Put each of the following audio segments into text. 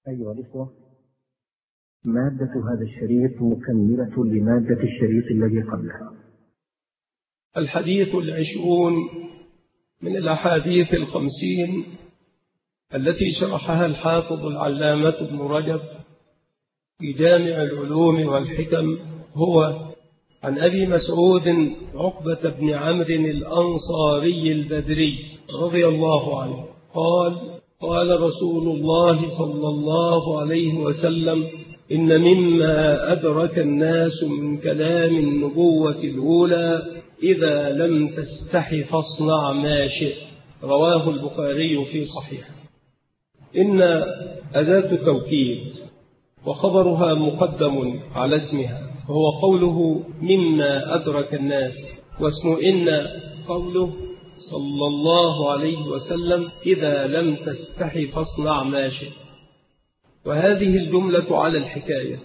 أيها الإخوة، مادة هذا الشريط مكملة لمادة الشريط الذي قبله. الحديث 20 من الأحاديث 50 التي شرحها الحافظ العلامة ابن رجب في جامع العلوم والحكم هو عن أبي مسعود عقبة بن عمرو الأنصاري البدري رضي الله عنه قال: قال رسول الله صلى الله عليه وسلم: إن مما أدرك الناس من كلام النبوة الأولى إذا لم تستح فاصنع ما شئت. رواه البخاري في صحيحه. إن أداة توكيد وخبرها مقدم على اسمها، وهو قوله مما أدرك الناس، واسم إن قوله صلى الله عليه وسلم: إذا لم تستح فاصنع ما شئت. وهذه الجملة على الحكاية،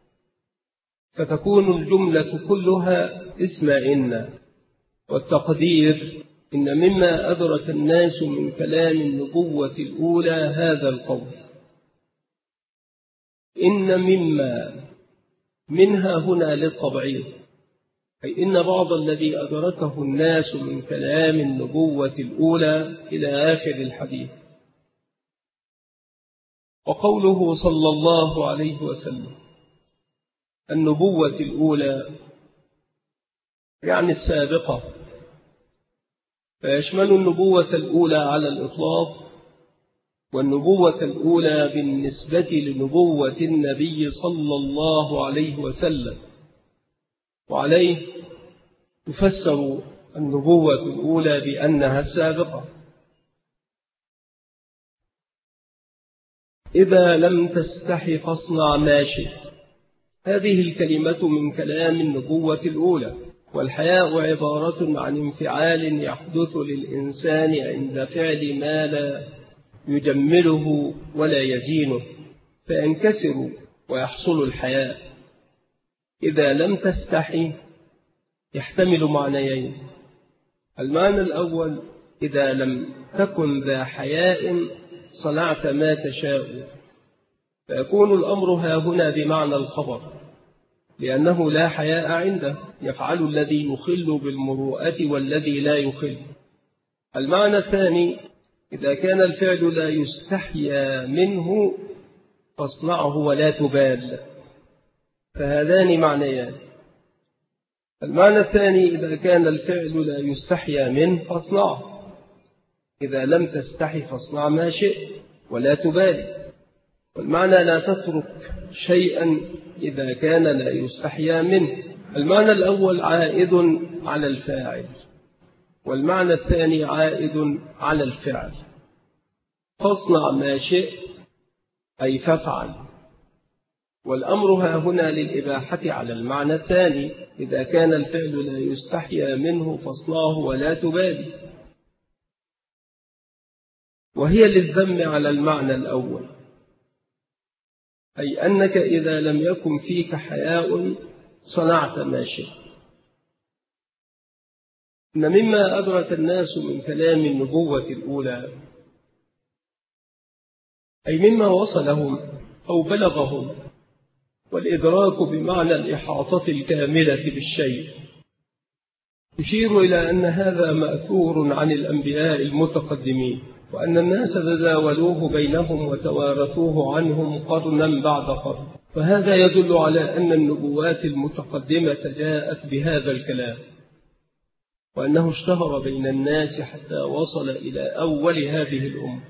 فتكون الجملة كلها اسم إن، والتقدير إن مما أدرك الناس من كلام النبوة الأولى هذا القول. إن مما منها هنا للتبعيض، أي إن بعض الذي أدركه الناس من كلام النبوة الأولى إلى آخر الحديث. وقوله صلى الله عليه وسلم النبوة الأولى يعني السابقة، فيشمل النبوة الأولى على الإطلاق، والنبوة الأولى بالنسبة لنبوة النبي صلى الله عليه وسلم. وعليه تفسر النبوة الأولى بأنها السابقة. إذا لم تستح فاصنع ما شئت، هذه الكلمة من كلام النبوة الأولى. والحياء عبارة عن انفعال يحدث للإنسان عند فعل ما لا يجمله ولا يزينه، فينكسر ويحصل الحياء. إذا لم تستحي يحتمل معنيين: المعنى الأول إذا لم تكن ذا حياء صنعت ما تشاء، فيكون الأمر هنا بمعنى الخبر، لأنه لا حياء عنده، يفعل الذي يخل بالمروءة والذي لا يخل. المعنى الثاني إذا كان الفعل لا يستحيا منه فاصنعه ولا تبال، فهذان معنيان. المعنى الثاني إذا كان الفعل لا يستحيا منه فاصنعه، إذا لم تستحي فاصنع ما شئت ولا تبالي. والمعنى لا تترك شيئا إذا كان لا يستحيا منه. المعنى الأول عائد على الفاعل، والمعنى الثاني عائد على الفعل. فاصنع ما شئت أي فافعل، والأمر هنا للإباحة على المعنى الثاني: إذا كان الفعل لا يستحيا منه فاصنعه ولا تبالي. وهي للذم على المعنى الأول، أي أنك إذا لم يكن فيك حياء صنعت ما شئت. إن مما أدرك الناس من كلام النبوة الأولى، أي مما وصلهم أو بلغهم، والإدراك بمعنى الإحاطة الكاملة بالشيء، يشير إلى أن هذا مأثور عن الأنبياء المتقدمين، وأن الناس تداولوه بينهم وتوارثوه عنهم قرنا بعد قرن. فهذا يدل على أن النبوات المتقدمة جاءت بهذا الكلام، وأنه اشتهر بين الناس حتى وصل إلى أول هذه الأمة.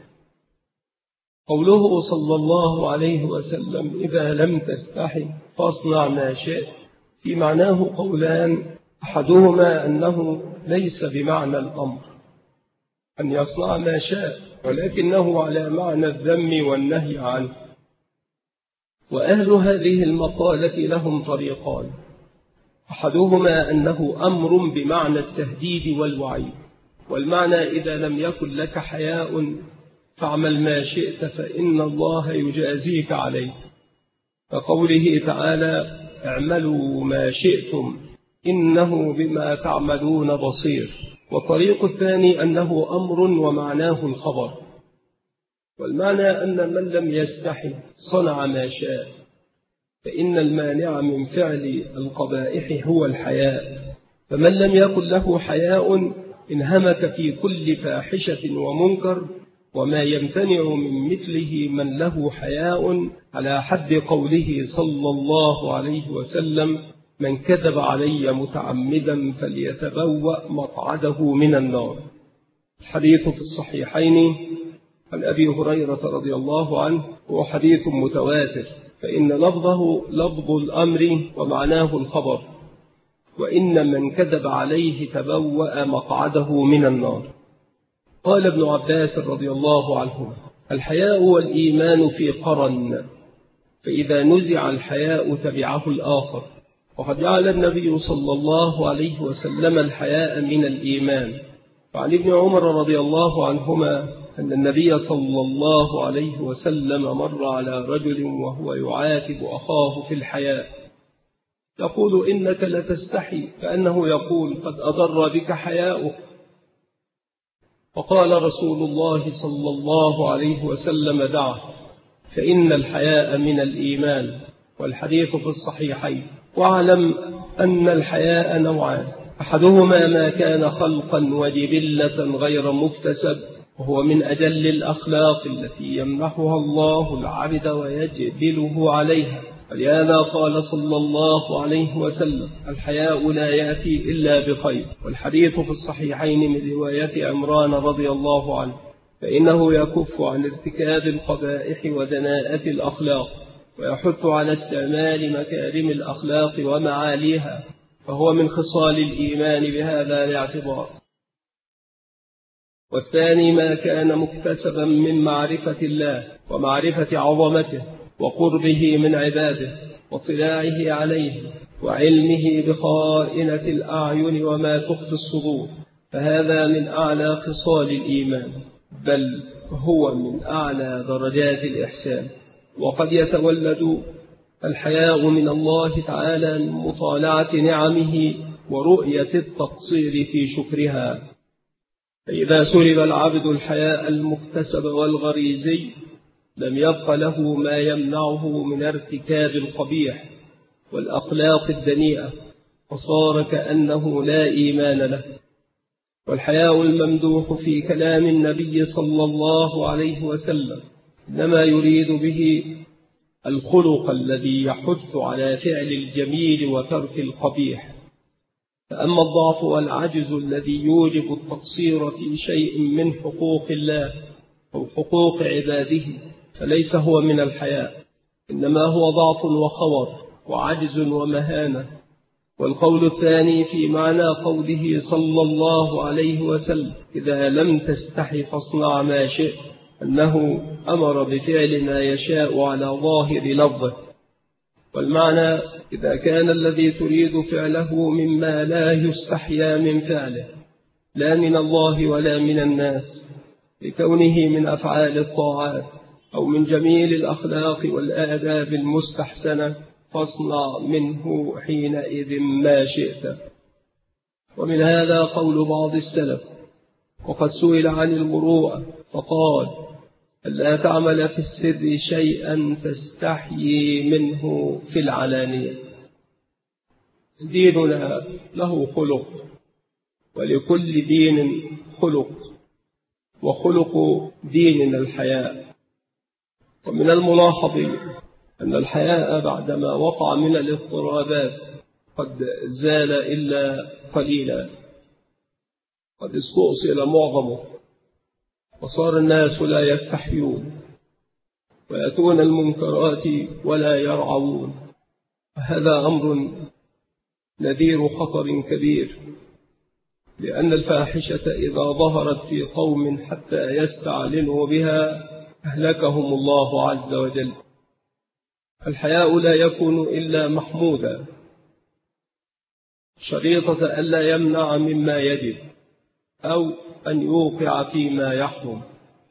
قوله صلى الله عليه وسلم إذا لم تستحي فاصنع ما شئت، في معناه قولان: أحدهما أنه ليس بمعنى الأمر أن يصنع ما شاء، ولكنه على معنى الذم والنهي عنه. وأهل هذه المقالة لهم طريقان: أحدهما أنه أمر بمعنى التهديد والوعيد، والمعنى إذا لم يكن لك حياء فاعمل ما شئت فإن الله يجازيك عليه، كقوله تعالى: اعملوا ما شئتم إنه بما تعملون بصير. والطريق الثاني أنه أمر ومعناه الخبر، والمعنى أن من لم يستحي صنع ما شاء، فإن المانع من فعل القبائح هو الحياء، فمن لم يكن له حياء انهمك في كل فاحشة ومنكر، وما يمتنع من مثله من له حياء، على حد قوله صلى الله عليه وسلم: من كذب علي متعمدا فليتبوأ مقعده من النار. الحديث في الصحيحين عن أبي هريرة رضي الله عنه، هو حديث متواتر، فإن لفظه لفظ الأمر ومعناه الخبر: وإن من كذب عليه تبوأ مقعده من النار. قال ابن عباس رضي الله عنه: الحياء والإيمان في قرن، فإذا نزع الحياء تبعه الآخر. وقد جعل النبي صلى الله عليه وسلم الحياء من الإيمان. وعن ابن عمر رضي الله عنهما أن النبي صلى الله عليه وسلم مر على رجل وهو يعاتب أخاه في الحياء، يقول: إنك لتستحي، كأنه يقول: قد أضر بك حياؤك. فقال رسول الله صلى الله عليه وسلم: دعه، فإن الحياء من الإيمان. والحديث في الصحيحين. واعلم أن الحياء نوعان: أحدهما ما كان خلقا وجبلة غير مكتسب، وهو من أجل الأخلاق التي يمنحها الله العبد ويجبله عليها، ولهذا قال صلى الله عليه وسلم: الحياء لا يأتي إلا بخير. والحديث في الصحيحين من رواية عمران رضي الله عنه، فإنه يكف عن ارتكاب القبائح ودناءة الأخلاق، ويحث على استعمال مكارم الأخلاق ومعاليها، فهو من خصال الإيمان بهذا الاعتبار. والثاني ما كان مكتسبا من معرفة الله ومعرفة عظمته وقربه من عباده واطلاعه عليه وعلمه بخائنة الأعين وما تخفي الصدور، فهذا من أعلى خصال الإيمان، بل هو من أعلى درجات الإحسان. وقد يتولد الحياء من الله تعالى من مطالعة نعمه ورؤية التقصير في شكرها. فإذا سلب العبد الحياء المكتسب والغريزي لم يبق له ما يمنعه من ارتكاب القبيح والأخلاق الدنيئة، فصار كأنه لا إيمان له. والحياء الممدوح في كلام النبي صلى الله عليه وسلم إنما يريد به الخلق الذي يحث على فعل الجميل وترك القبيح. فأما الضعف والعجز الذي يوجب التقصير في شيء من حقوق الله أو حقوق عباده فليس هو من الحياء، إنما هو ضعف وخور وعجز ومهانة. والقول الثاني في معنى قوله صلى الله عليه وسلم: إذا لم تستحي فاصنع ما شئت، أنه أمر بفعل ما يشاء على ظاهر لفظه. والمعنى: إذا كان الذي تريد فعله مما لا يستحيا من فعله، لا من الله ولا من الناس، لكونه من أفعال الطاعات أو من جميل الأخلاق والآداب المستحسنة، فاصنع منه حينئذ ما شئت. ومن هذا قول بعض السلف: وقد سئل عن المروءة فقال: ألا تعمل في السر شيئا تستحيي منه في العلانية. ديننا له خلق، ولكل دين خلق، وخلق ديننا الحياء. ومن الملاحظ أن الحياء بعدما وقع من الاضطرابات قد زال إلا قليلا، قد استؤصل معظمه، وصار الناس لا يستحيون ويأتون المنكرات ولا يرعون. هذا أمر نذير خطر كبير، لأن الفاحشة إذا ظهرت في قوم حتى يستعلنوا بها أهلكهم الله عز وجل. الحياء لا يكون إلا محمودا، شريطة ألا يمنع مما يجب أو أن يوقع فيما يحرم.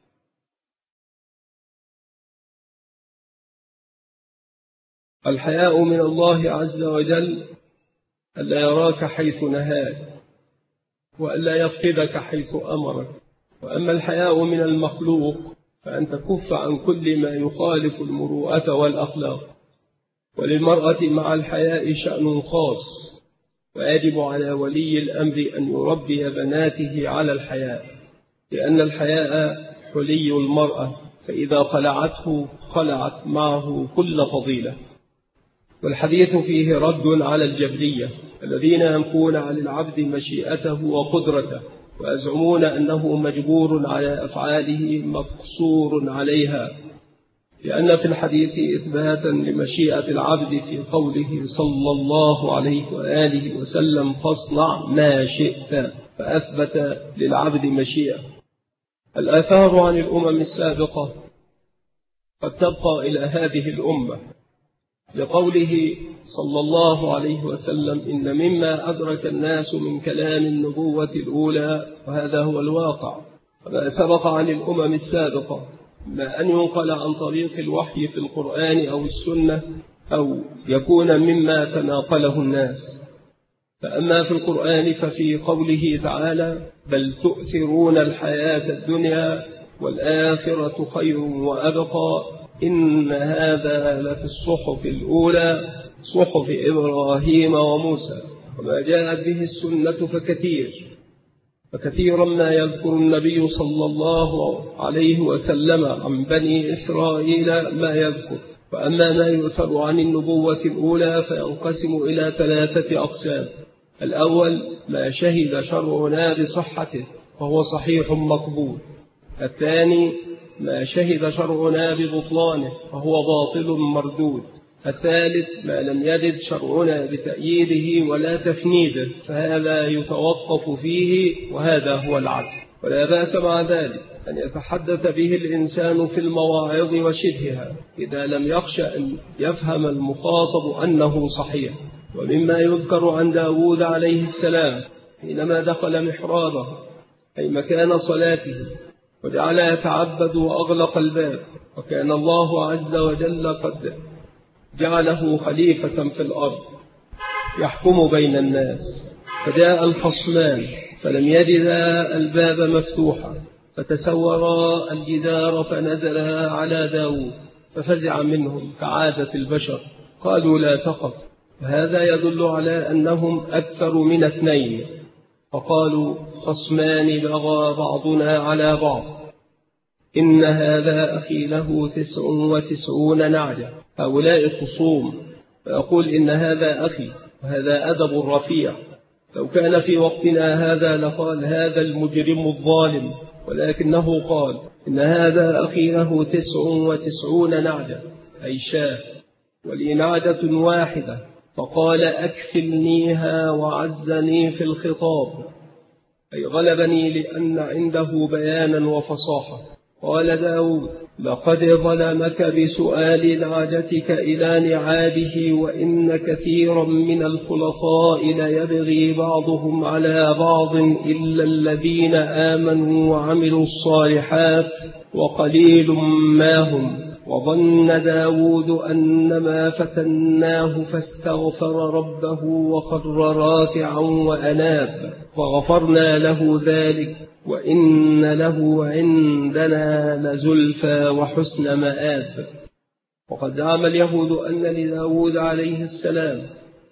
الحياء من الله عز وجل ألا يراك حيث نهاك، وألا يفقدك حيث أمرك. وأما الحياء من المخلوق فأن تكف عن كل ما يخالف المروءة والأخلاق. وللمرأة مع الحياء شأن خاص، ويجب على ولي الأمر أن يربي بناته على الحياء، لأن الحياء حلي المرأة، فإذا خلعته خلعت معه كل فضيلة. والحديث فيه رد على الجبرية الذين ينفون عن العبد مشيئته وقدرته، ويزعمون أنه مجبور على أفعاله مقصور عليها، لأن في الحديث إثباتا لمشيئة العبد في قوله صلى الله عليه وآله وسلم فاصنع ما شئت، فأثبت للعبد مشيئة. الآثار عن الأمم السابقة قد تبقى إلى هذه الأمة، لقوله صلى الله عليه وسلم إن مما أدرك الناس من كلام النبوة الأولى، وهذا هو الواقع، وما سبق عن الأمم السابقة ما أن ينقل عن طريق الوحي في القرآن أو السنة، أو يكون مما تناقله الناس. فأما في القرآن ففي قوله تعالى بل تؤثرون الحياة الدنيا والآخرة خير وأبقى إن هذا لفي الصحف الأولى صحف إبراهيم وموسى. وما جاءت به السنة فكثيرا ما يذكر النبي صلى الله عليه وسلم عن بني إسرائيل ما يذكر. وأما ما يؤثر عن النبوة الأولى فينقسم إلى 3 أقسام. الأول ما شهد شرعنا بصحته وهو صحيح مقبول. الثاني ما شهد شرعنا ببطلانه وهو باطل مردود. الثالث ما لم يرد شرعنا بتأييده ولا تفنيده، فهذا يتوقف فيه، وهذا هو العدل. ولا بأس مع ذلك أن يتحدث به الإنسان في المواعظ وشبهها إذا لم يخشى أن يفهم المخاطب أنه صحيح. ومما يذكر عن داود عليه السلام حينما دخل محرابه أي مكان صلاته وجعل يتعبد وأغلق الباب، وكان الله عز وجل قد جعله خليفة في الأرض يحكم بين الناس، فجاء الخصمان فلم يجدا الباب مفتوحا، فتسورا الجدار فنزلا على داود ففزع منهم كعادة البشر، قالوا لا تخف. وهذا يدل على أنهم أكثر من 2، فقالوا خصمان بغى بعضنا على بعض، إن هذا أخي له 99 نعجة. هؤلاء خصوم، فيقول إن هذا أخي، وهذا أدب رفيع. لو كان في وقتنا هذا لقال هذا المجرم الظالم، ولكنه قال إن هذا أخي له 99 نعجة أي شاة، ولي نعجة واحدة، فقال أكفلنيها وعزني في الخطاب، أي غلبني لأن عنده بيانا وفصاحة. قال داود لقد ظلمك بسؤال نعجتك إلى نعاده، وإن كثيرا من الخلطاء ليبغي بعضهم على بعض إلا الذين آمنوا وعملوا الصالحات وقليل ما هم. وظن داود أنما فتناه فاستغفر ربه وخر راكعا وأناب، فغفرنا له ذلك وإن له عندنا لزلفى وحسن مآب. وقد زعم اليهود أن لداود عليه السلام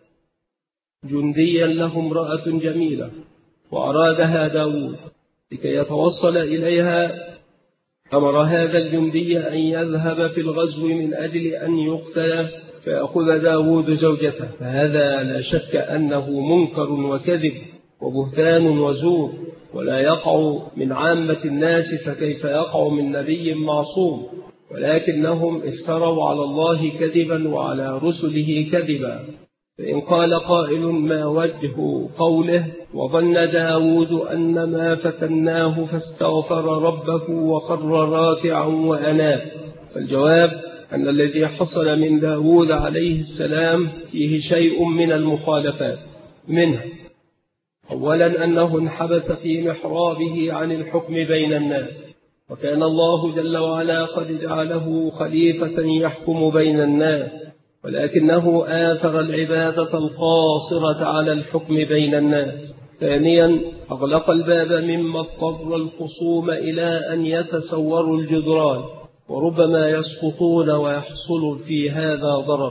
جنديا له امرأة جميلة، وأرادها داود لكي يتوصل إليها. أمر هذا الجندي أن يذهب في الغزو من أجل أن يقتل، فيأخذ داود زوجته، فهذا لا شك أنه منكر وكذب وبهتان وزور، ولا يقع من عامة الناس، فكيف يقع من نبي معصوم؟ ولكنهم افتروا على الله كذبا وعلى رسله كذبا. فإن قال قائل ما وجه قوله وظن داود أنما فتناه فاستغفر ربه وخر راكعا وأناب؟ فالجواب أن الذي حصل من داود عليه السلام فيه شيء من المخالفات. منها أولا أنه انحبس في محرابه عن الحكم بين الناس، وكان الله جل وعلا قد جعله خليفة يحكم بين الناس، ولكنه آثر العبادة القاصرة على الحكم بين الناس، ثانيا أغلق الباب مما اضطر الخصوم إلى أن يتسوروا الجدران، وربما يسقطون ويحصل في هذا ضرر.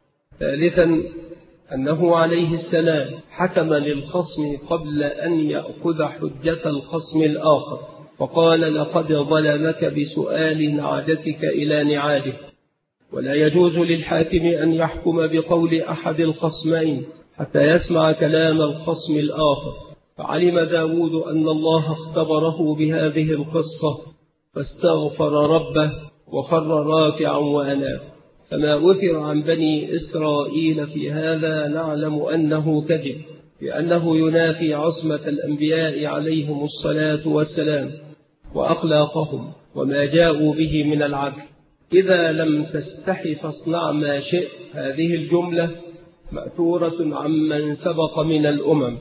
ثالثا أنه عليه السلام حكم للخصم قبل أن يأخذ حجة الخصم الآخر، فقال: لقد ظلمك بسؤال نعجتك إلى نعاجه. ولا يجوز للحاكم أن يحكم بقول أحد الخصمين حتى يسمع كلام الخصم الآخر. فعلم داود أن الله اختبره بهذه القصة فاستغفر ربه وخر راكعا وأناب. فما أثر عن بني إسرائيل في هذا نعلم أنه كذب، لأنه ينافي عصمة الأنبياء عليهم الصلاة والسلام وأخلاقهم وما جاءوا به من العدل. إذا لم تستحي فاصنع ما شئت، هذه الجملة مأثورة عمن سبق من الأمم،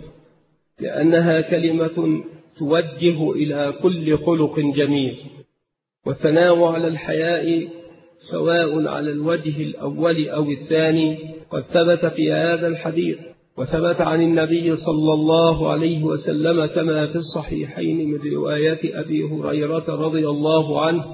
لأنها كلمة توجه إلى كل خلق جميل. والثناء على الحياء سواء على الوجه الأول أو الثاني قد ثبت في هذا الحديث، وثبت عن النبي صلى الله عليه وسلم كما في الصحيحين من رواية أبي هريرة رضي الله عنه: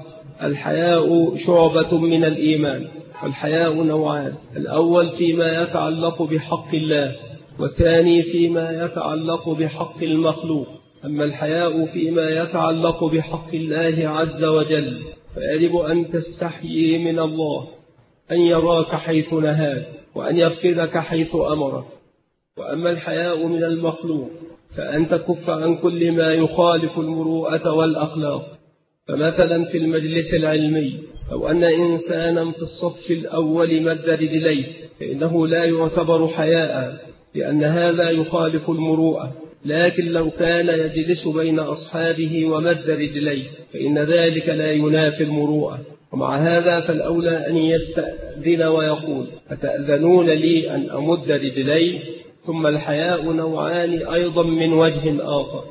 الحياء شعبة من الإيمان. والحياء نوعان: الأول فيما يتعلق بحق الله، والثاني فيما يتعلق بحق المخلوق. أما الحياء فيما يتعلق بحق الله عز وجل فيجب أن تستحيي من الله أن يراك حيث نهاك وأن يفقدك حيث أمرك. وأما الحياء من المخلوق فأن تكف عن كل ما يخالف المروءة والأخلاق. فمثلا في المجلس العلمي لو أن إنسانا في الصف الأول مد رجليه فإنه لا يعتبر حياء، لأن هذا يخالف المروءة. لكن لو كان يجلس بين أصحابه ومد رجليه فإن ذلك لا ينافي المروءة. ومع هذا فالأولى أن يستأذن ويقول: أتأذنون لي أن أمد رجلي؟ ثم الحياء نوعان أيضا من وجه آخر: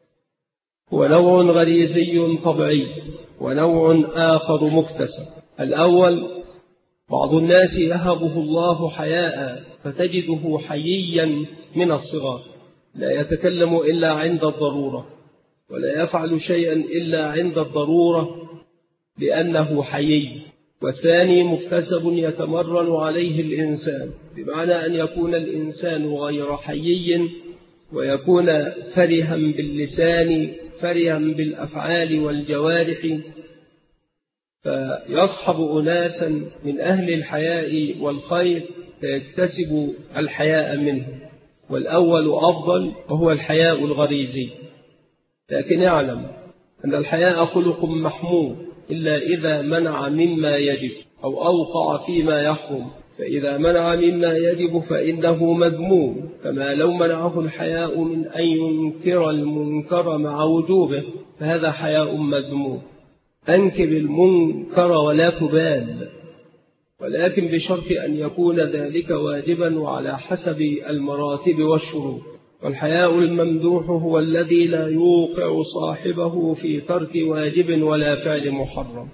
هو نوع غريزي طبيعي ونوع آخر مكتسب. الأول بعض الناس يهبه الله حياء فتجده حييا من الصغر، لا يتكلم إلا عند الضرورة، ولا يفعل شيئا إلا عند الضرورة لأنه حيي. والثاني مكتسب يتمرن عليه الإنسان، بمعنى أن يكون الإنسان غير حيي ويكون فرها باللسان فرها بالأفعال والجوارح، فيصحب أناسا من أهل الحياء والخير فيكتسب الحياء منه. والأول أفضل وهو الحياء الغريزي. لكن اعلم أن الحياء خلق محمود إلا إذا منع مما يجب أو أوقع فيما يحرم، فإذا منع مما يجب فإنه مذموم، كما لو منعه الحياء من أن ينكر المنكر مع وجوبه فهذا حياء مذموم. أنكر المنكر ولا تبال، ولكن بشرط أن يكون ذلك واجبا وعلى حسب المراتب والشروط. والحياء الممدوح هو الذي لا يوقع صاحبه في ترك واجب ولا فعل محرم.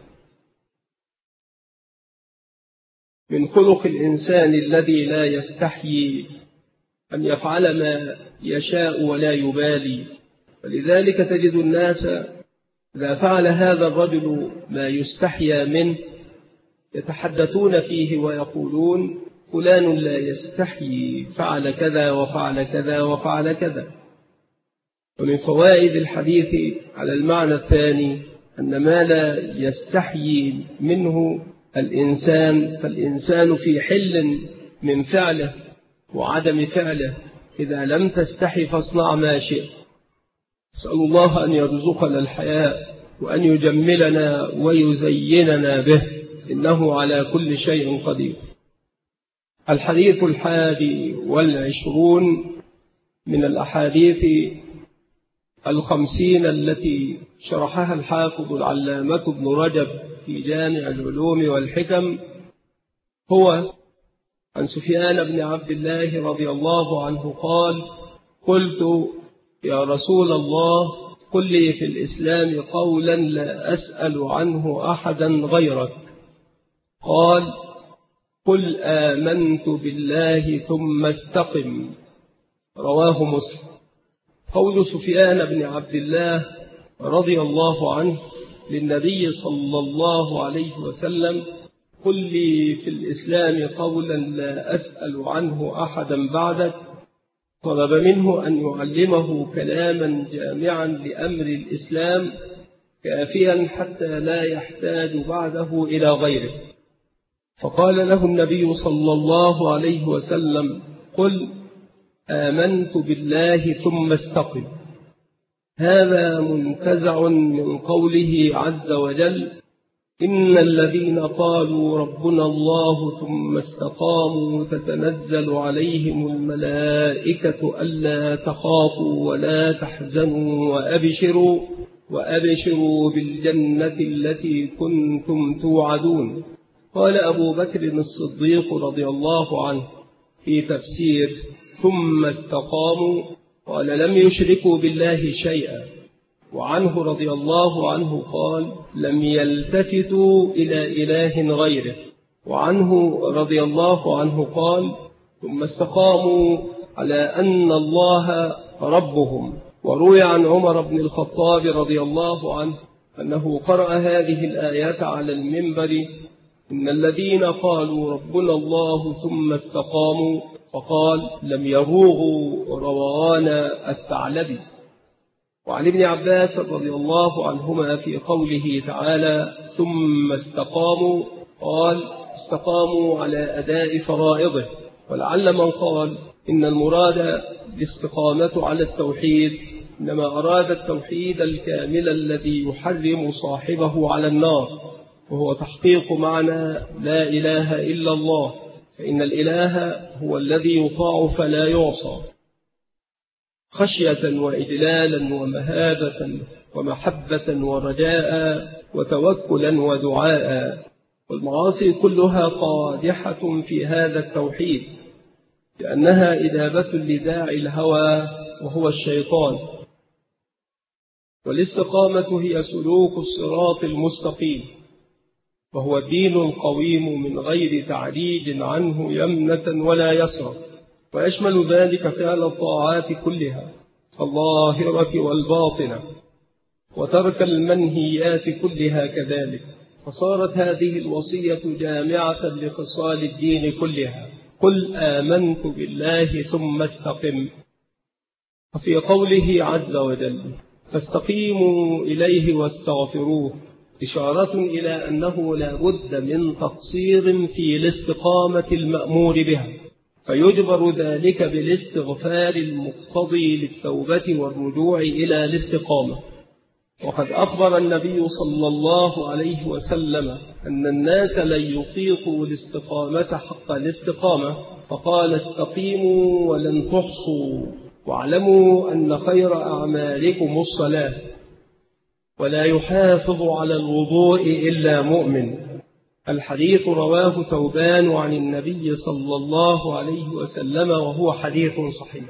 من خلق الإنسان الذي لا يستحيي أن يفعل ما يشاء ولا يبالي، ولذلك تجد الناس إذا فعل هذا الرجل ما يستحيا منه يتحدثون فيه ويقولون: فلان لا يستحيي، فعل كذا وفعل كذا وفعل كذا. ومن فوائد الحديث على المعنى الثاني أن ما لا يستحيي منه الإنسان فالإنسان في حل من فعله وعدم فعله. إذا لم تستحي فاصنع ما شئت. أسأل الله أن يرزقنا الحياء وأن يجملنا ويزيننا به، إنه على كل شيء قدير. الحديث 21 من الأحاديث 50 التي شرحها الحافظ العلامة ابن رجب في جامع العلوم والحكم هو عن سفيان بن عبد الله رضي الله عنه قال: قلت: يا رسول الله، قل لي في الإسلام قولا لا أسأل عنه أحدا غيرك. قال: قل آمنت بالله ثم استقم. رواه مسلم. قول سفيان بن عبد الله رضي الله عنه للنبي صلى الله عليه وسلم: قل لي في الإسلام قولا لا أسأل عنه أحدا بعدك. طلب منه أن يعلمه كلاما جامعا لأمر الإسلام كافيا حتى لا يحتاج بعده إلى غيره. فقال له النبي صلى الله عليه وسلم: قل آمنت بالله ثم استقم. هذا منتزع من قوله عز وجل: إن الذين قالوا ربنا الله ثم استقاموا تتنزل عليهم الملائكة ألا تخافوا ولا تحزنوا وأبشروا بالجنة التي كنتم توعدون. قال أبو بكر الصديق رضي الله عنه في تفسير ثم استقاموا: قال لم يشركوا بالله شيئا. وعنه رضي الله عنه قال: لم يلتفتوا إلى إله غيره. وعنه رضي الله عنه قال: ثم استقاموا على أن الله ربهم. وروي عن عمر بن الخطاب رضي الله عنه أنه قرأ هذه الآيات على المنبر: إن الذين قالوا ربنا الله ثم استقاموا، فقال: لم يروغوا روغان الثعلب. وعن ابن عباس رضي الله عنهما في قوله تعالى ثم استقاموا قال: استقاموا على أداء فرائضه. ولعل من قال إن المراد الاستقامة على التوحيد إنما أراد التوحيد الكامل الذي يحرم صاحبه على النار، وهو تحقيق معنى لا إله إلا الله، فإن الإله هو الذي يطاع فلا يعصى، خشية وإجلالا ومهابة ومحبة ورجاء وتوكلا ودعاء. والمعاصي كلها قادحة في هذا التوحيد، لأنها إجابة لداعي الهوى وهو الشيطان. والاستقامة هي سلوك الصراط المستقيم، وهو دين قويم من غير تعريج عنه يمنة ولا يسرا، ويشمل ذلك فعل الطاعات كلها الظاهرة والباطنة، وترك المنهيات كلها كذلك. فصارت هذه الوصية جامعة لخصال الدين كلها: قل آمنت بالله ثم استقم. وفي قوله عز وجل: فاستقيموا إليه واستغفروه، إشارة إلى أنه لا بد من تقصير في الاستقامة المأمور بها، فيجبر ذلك بالاستغفار المقتضي للتوبة والرجوع إلى الاستقامة. وقد أخبر النبي صلى الله عليه وسلم أن الناس لن يطيقوا الاستقامة حق الاستقامة، فقال: استقيموا ولن تحصوا، واعلموا أن خير أعمالكم الصلاة، ولا يحافظ على الوضوء إلا مؤمن. الحديث رواه ثوبان عن النبي صلى الله عليه وسلم، وهو حديث صحيح.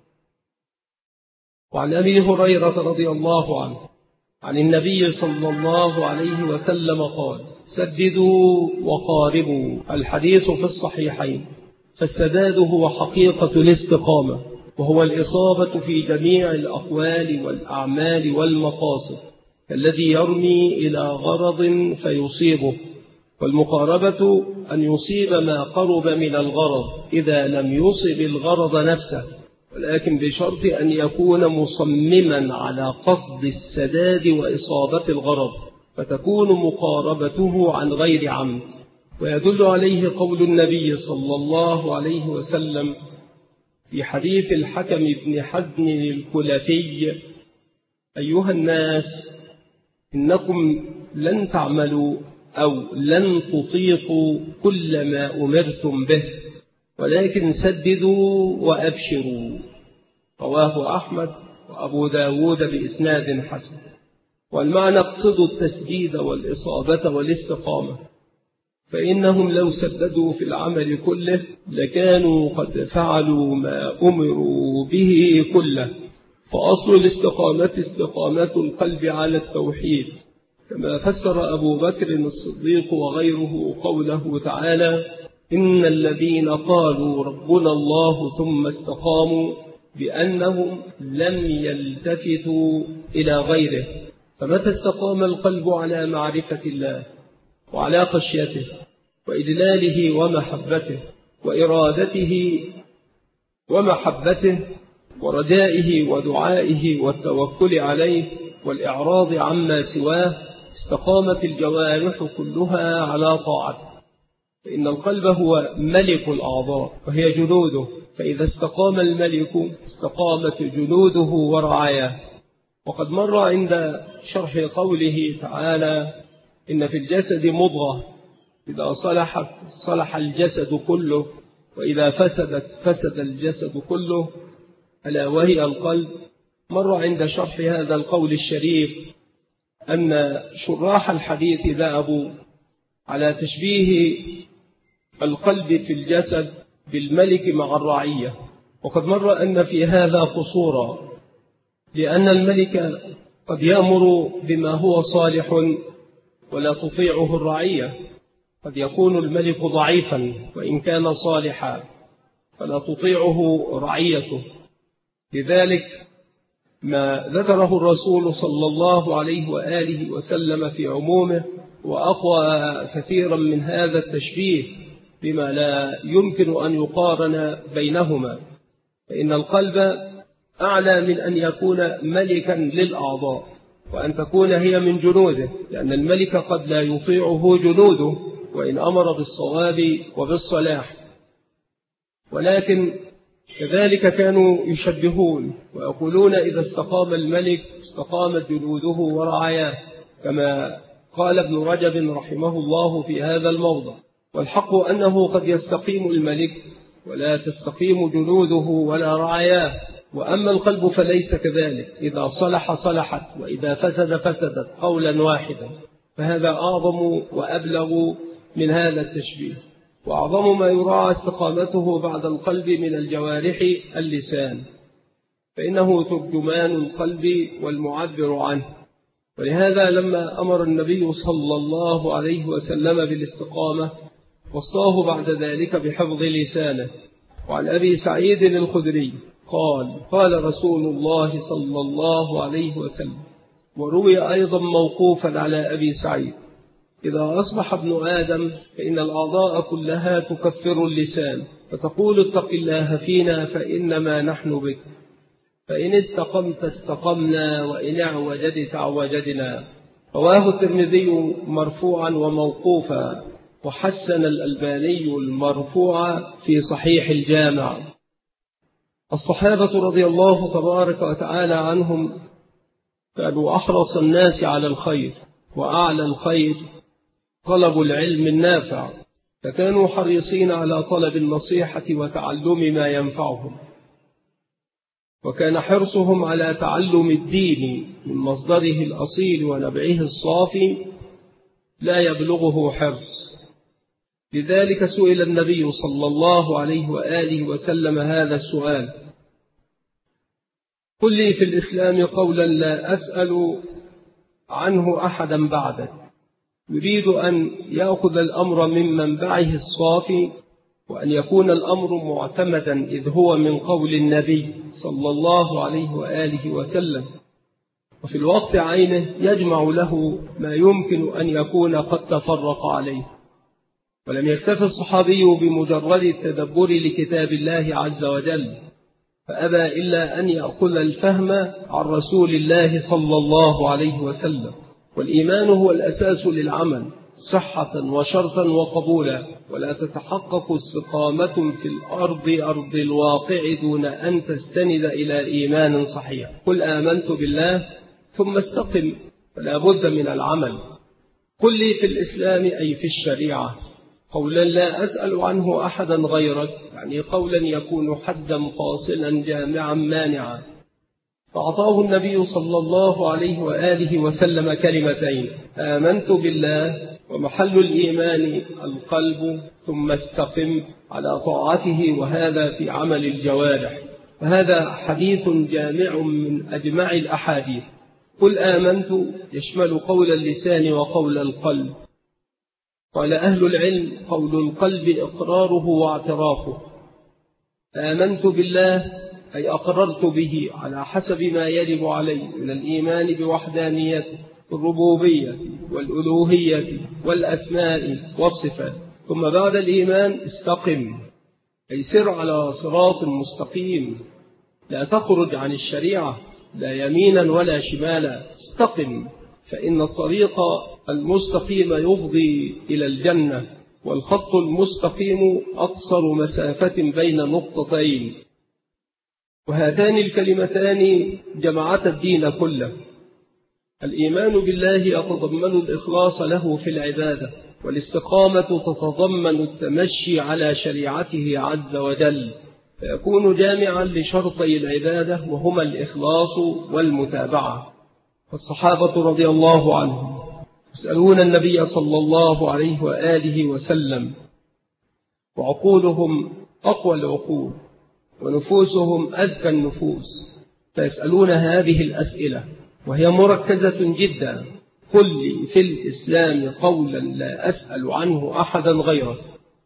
وعن أبي هريرة رضي الله عنه عن النبي صلى الله عليه وسلم قال: سددوا وقاربوا. الحديث في الصحيحين. فالسداد هو حقيقة الاستقامة، وهو الإصابة في جميع الأقوال والأعمال والمقاصد، كالذي يرمي إلى غرض فيصيبه. والمقاربة أن يصيب ما قرب من الغرض إذا لم يصب الغرض نفسه، ولكن بشرط أن يكون مصمما على قصد السداد وإصابة الغرض، فتكون مقاربته عن غير عمد. ويدل عليه قول النبي صلى الله عليه وسلم في حديث الحكم بن حزم الكلفي: أيها الناس، إنكم لن تعملوا أو لن تطيقوا كل ما أمرتم به، ولكن سددوا وأبشروا. رواه أحمد وأبو داود بإسناد حسن. والمعنى اقصدوا التسديد والإصابة والاستقامة، فإنهم لو سددوا في العمل كله لكانوا قد فعلوا ما أمروا به كله. فأصل الاستقامة استقامة القلب على التوحيد، كما فسر أبو بكر الصديق وغيره قوله تعالى: إن الذين قالوا ربنا الله ثم استقاموا بأنهم لم يلتفتوا إلى غيره. فمتى استقام القلب على معرفة الله وعلى خشيته وإجلاله ومحبته وإرادته ومحبته ورجائه ودعائه والتوكل عليه والإعراض عما سواه، استقامت الجوارح كلها على طاعته. فإن القلب هو ملك الأعضاء وهي جنوده، فإذا استقام الملك استقامت جنوده ورعاياه. وقد مر عند شرح قوله تعالى: إن في الجسد مضغة إذا صلحت صلح الجسد كله وإذا فسدت فسد الجسد كله، ألا وهي القلب. مر عند شرح هذا القول الشريف أن شراح الحديث ذهبوا على تشبيه القلب في الجسد بالملك مع الرعية. وقد مر أن في هذا قصورا، لأن الملك قد يأمر بما هو صالح ولا تطيعه الرعية. قد يكون الملك ضعيفا وإن كان صالحا فلا تطيعه رعيته. لذلك ما ذكره الرسول صلى الله عليه وآله وسلم في عمومه وأقوى كثيرا من هذا التشبيه بما لا يمكن أن يقارن بينهما. فإن القلب أعلى من أن يكون ملكا للأعضاء وأن تكون هي من جنوده، لأن الملك قد لا يطيعه جنوده وإن أمر بالصواب وبالصلاح. ولكن كذلك كانوا يشبهون ويقولون إذا استقام الملك استقامت جنوده ورعاياه، كما قال ابن رجب رحمه الله في هذا الموضع. والحق أنه قد يستقيم الملك ولا تستقيم جنوده ولا رعاياه. وأما القلب فليس كذلك، إذا صلح صلحت وإذا فسد فسدت قولا واحدا. فهذا أعظم وأبلغ من هذا التشبيه. وأعظم ما يراعى استقامته بعد القلب من الجوارح اللسان، فإنه ترجمان القلب والمعبر عنه. ولهذا لما أمر النبي صلى الله عليه وسلم بالاستقامة وصاه بعد ذلك بحفظ لسانه. وعن أبي سعيد الخدري قال رسول الله صلى الله عليه وسلم، وروي أيضا موقوفا على أبي سعيد: إذا أصبح ابن آدم فإن الأعضاء كلها تكفر اللسان، فتقول اتق الله فينا فإنما نحن بك، فإن استقمت استقمنا وإن اعوجدت اعوجدنا. رواه الترمذي مرفوعا وموقوفا، وحسن الألباني المرفوع في صحيح الجامع. الصحابة رضي الله تبارك وتعالى عنهم كانوا أحرص الناس على الخير، وأعلى الخير طلب العلم النافع، فكانوا حريصين على طلب النصيحة وتعلم ما ينفعهم. وكان حرصهم على تعلم الدين من مصدره الأصيل ونبعه الصافي لا يبلغه حرص. لذلك سئل النبي صلى الله عليه وآله وسلم هذا السؤال: قل لي في الإسلام قولا لا أسأل عنه أحدا بعدك. يريد أن يأخذ الأمر من منبعه الصافي، وأن يكون الأمر معتمدا إذ هو من قول النبي صلى الله عليه وآله وسلم، وفي الوقت عينه يجمع له ما يمكن أن يكون قد تفرق عليه. ولم يكتف الصحابي بمجرد التدبر لكتاب الله عز وجل، فأبى إلا أن يأخذ الفهم عن رسول الله صلى الله عليه وسلم. والإيمان هو الأساس للعمل صحة وشرطا وقبولا، ولا تتحقق استقامة في الأرض أرض الواقع دون أن تستند إلى إيمان صحيح. قل آمنت بالله ثم استقم، فلا بد من العمل. قل لي في الإسلام أي في الشريعة قولا لا أسأل عنه أحدا غيرك، يعني قولا يكون حدا فاصلا جامعا مانعا. فأعطاه النبي صلى الله عليه وآله وسلم كلمتين: آمنت بالله، ومحل الإيمان القلب، ثم استقم على طاعته، وهذا في عمل الجوارح. وهذا حديث جامع من أجمع الأحاديث. قل آمنت يشمل قول اللسان وقول القلب. قال أهل العلم: قول القلب إقراره واعترافه. آمنت بالله أي أقررت به على حسب ما يجب علي من الإيمان بوحدانيته الربوبية والألوهية والأسماء والصفات. ثم بعد الإيمان استقم، أي سر على صراط مستقيم، لا تخرج عن الشريعة لا يمينا ولا شمالا. استقم، فإن الطريق المستقيم يفضي إلى الجنة، والخط المستقيم أقصر مسافة بين نقطتين. وهاتان الكلمتان جمعتا الدين كله. الإيمان بالله يتضمن الإخلاص له في العبادة، والاستقامة تتضمن التمشي على شريعته عز وجل، فيكون جامعا لشرطي العبادة وهما الإخلاص والمتابعة. فالصحابة رضي الله عنهم يسألون النبي صلى الله عليه وآله وسلم، وعقولهم أقوى العقول ونفوسهم أزكى النفوس، فيسألون هذه الأسئلة وهي مركزة جدا: قل لي في الإسلام قولا لا أسأل عنه أحدا غيرك.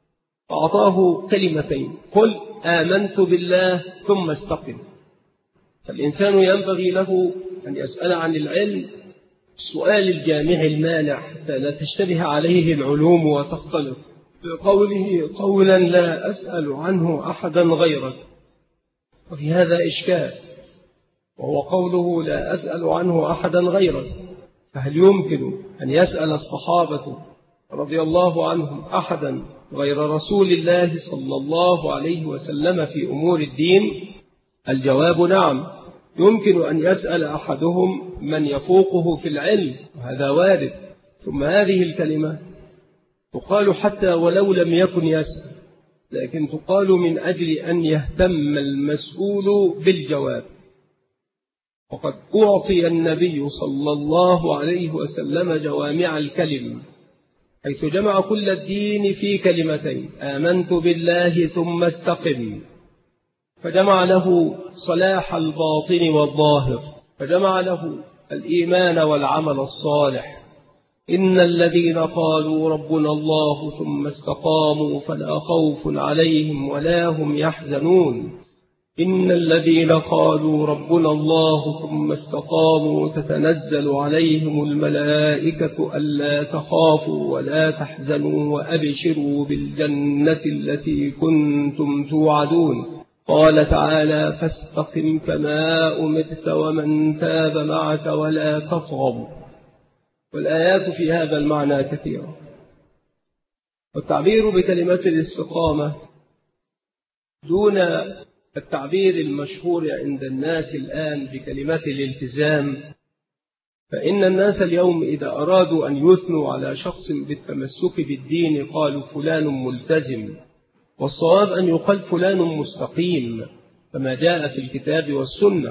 فأعطاه كلمتين: قل آمنت بالله ثم استقم. فالإنسان ينبغي له أن يسأل عن العلم السؤال الجامع المانع حتى لا تشتبه عليه العلوم وتختلط، بقوله قولا لا أسأل عنه أحدا غيرك. وفي هذا إشكال، وهو قوله لا أسأل عنه أحدا غيرك، فهل يمكن أن يسأل الصحابة رضي الله عنهم أحدا غير رسول الله صلى الله عليه وسلم في أمور الدين؟ الجواب نعم، يمكن أن يسأل أحدهم من يفوقه في العلم، وهذا وارد. ثم هذه الكلمة تقال حتى ولو لم يكن يسأل، لكن تقال من أجل أن يهتم المسؤول بالجواب. وقد أعطي النبي صلى الله عليه وسلم جوامع الكلم، حيث جمع كل الدين في كلمتين: آمنت بالله ثم استقم. فجمع له صلاح الباطن والظاهر، فجمع له الإيمان والعمل الصالح. إن الذين قالوا ربنا الله ثم استقاموا فلا خوف عليهم ولا هم يحزنون. إن الذين قالوا ربنا الله ثم استقاموا تتنزل عليهم الملائكة ألا تخافوا ولا تحزنوا وأبشروا بالجنة التي كنتم توعدون. قال تعالى: فاستقم كما أمرت ومن تاب معك ولا تطغوا. والآيات في هذا المعنى كثيرة. والتعبير بكلمة الاستقامة دون التعبير المشهور عند الناس الآن بكلمة الالتزام، فإن الناس اليوم إذا أرادوا أن يثنوا على شخص بالتمسك بالدين قالوا فلان ملتزم، والصواب أن يقال فلان مستقيم كما جاء في الكتاب والسنة.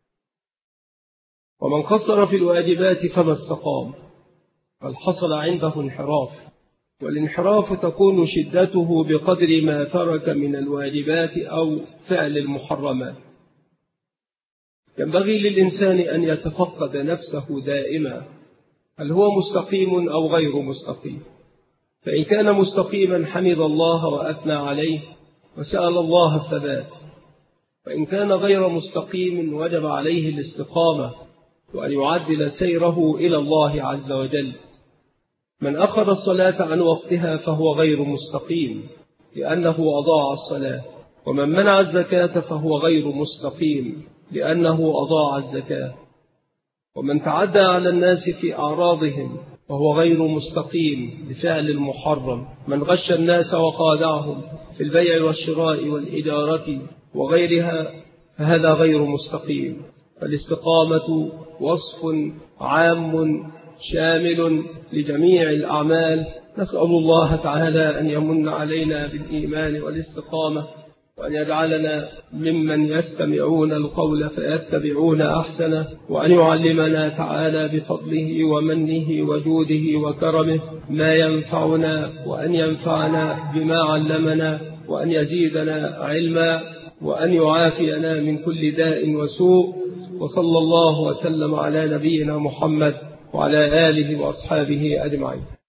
ومن قصر في الواجبات فما استقام، بل حصل عنده انحراف، والانحراف تكون شدته بقدر ما ترك من الواجبات أو فعل المحرمات. ينبغي للإنسان أن يتفقد نفسه دائما، هل هو مستقيم أو غير مستقيم؟ فإن كان مستقيما حمد الله وأثنى عليه وسأل الله الثبات، وإن كان غير مستقيم وجب عليه الاستقامة وأن يعدل سيره إلى الله عز وجل. من أخذ الصلاة عن وقتها فهو غير مستقيم لأنه أضاع الصلاة، ومن منع الزكاة فهو غير مستقيم لأنه أضاع الزكاة، ومن تعدى على الناس في أعراضهم فهو غير مستقيم بفعل المحرم. من غش الناس وخادعهم في البيع والشراء والإجارة وغيرها فهذا غير مستقيم. فالاستقامة وصف عام شامل لجميع الأعمال. نسأل الله تعالى أن يمن علينا بالإيمان والاستقامة، وأن يجعلنا ممن يستمعون القول فيتبعون أحسنه، وأن يعلمنا تعالى بفضله ومنه وجوده وكرمه ما ينفعنا، وأن ينفعنا بما علمنا، وأن يزيدنا علما، وأن يعافينا من كل داء وسوء. وصلى الله وسلم على نبينا محمد وعلى آله وأصحابه أجمعين.